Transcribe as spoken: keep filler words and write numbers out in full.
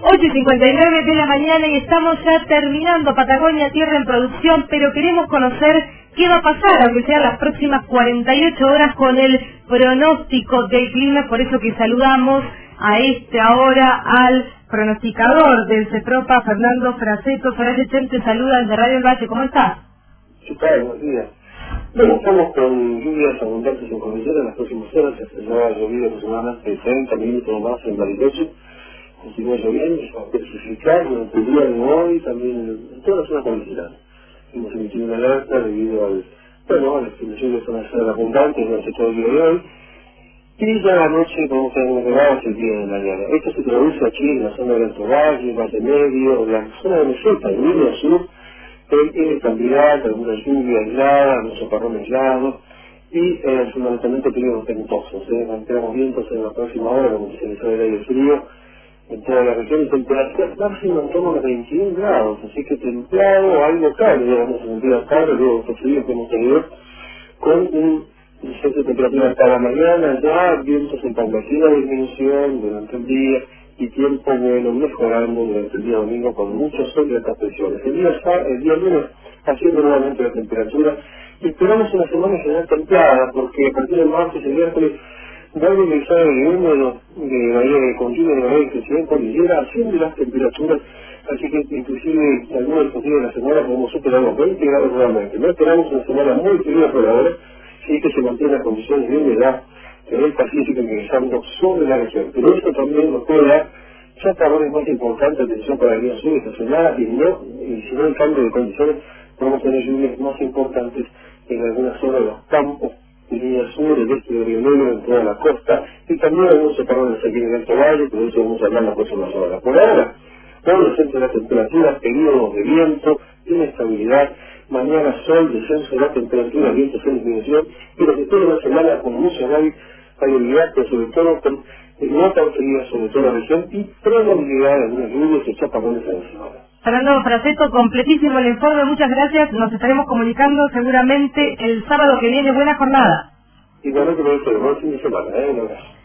ocho y cincuenta y nueve de la mañana y estamos ya terminando Patagonia Tierra en Producción, pero queremos conocer qué va a pasar, aunque sean las próximas cuarenta y ocho horas, con el pronóstico del clima. Por eso que saludamos a esta hora al pronosticador del CEPROPA, Fernando Fraseto. Horacio Chen te saluda desde Radio El Valle. ¿Cómo estás? ¿Qué tal? Buenos días. Bueno, estamos con lluvias abundantes en cordillera en las próximas horas. Ya ha llovido aproximadamente treinta minutos más en Bariloche. Continúa lloviendo, se va a especificar durante el día de hoy también en toda la zona cordillerana. Hemos emitido una alerta debido al, bueno, a las condiciones van a ser abundantes durante todo el día de hoy. Y ya a la noche vamos a tener unas nevadas el día de mañana. Esto se produce aquí en la zona del Alto Valle, Valle Medio, la zona de Meseta, en línea sur. Pero tiene cantidad, alguna lluvia aislada, algunos chaparrones aislados y eh, fundamentalmente periodos ventosos. ¿eh? Mantenemos vientos en la próxima hora, como se les el aire frío en toda la región, y temperatura máxima en torno a los veintiún grados, así que templado, algo cálido, digamos, en el día tarde, luego de frío que hemos tenido, con un descenso de temperatura hasta la mañana, ya vientos en paulatina disminución durante el día, y tiempo bueno mejorando durante el día domingo con muchos sol y altas presiones. El día, el día lunes haciendo nuevamente la temperatura y esperamos una semana general templada, porque a partir del martes y el miércoles va a regresar el húmedo de la área de continuo de la área de crecimiento cordillera, haciendo las temperaturas, así que inclusive algunos de los días de la semana podemos superar los veinte grados nuevamente. No esperamos una semana muy fría por ahora, sí que se mantienen las condiciones de humedad en el Pacífico ingresando sobre la región, pero esto también nos puede dar chaparrones más importantes, atención para la línea sur estacionada, y no, y si no hay cambio de condiciones, vamos a tener lluvias más importantes en algunas zonas de los campos, en línea sur, el este de Río Negro, en toda la costa, y también algunos chaparrones aquí en el Alto Valle, pero eso vamos a hablar en las próximas horas. Por ahora, todo el centro de la temperatura, periodos de viento, inestabilidad, mañana sol, descenso de la temperatura, vientos en disminución, y lo que espera una semana con mucha variabilidad, pero sobre todo con no tan fría sobre toda la región y probabilidad de algunas lluvias y chaparrones en la semana. Fernando Fraseto, completísimo el informe, muchas gracias. Nos estaremos comunicando seguramente el sábado que viene. Buena jornada. Igualmente, buen fin de semana, ¿eh? Un abrazo.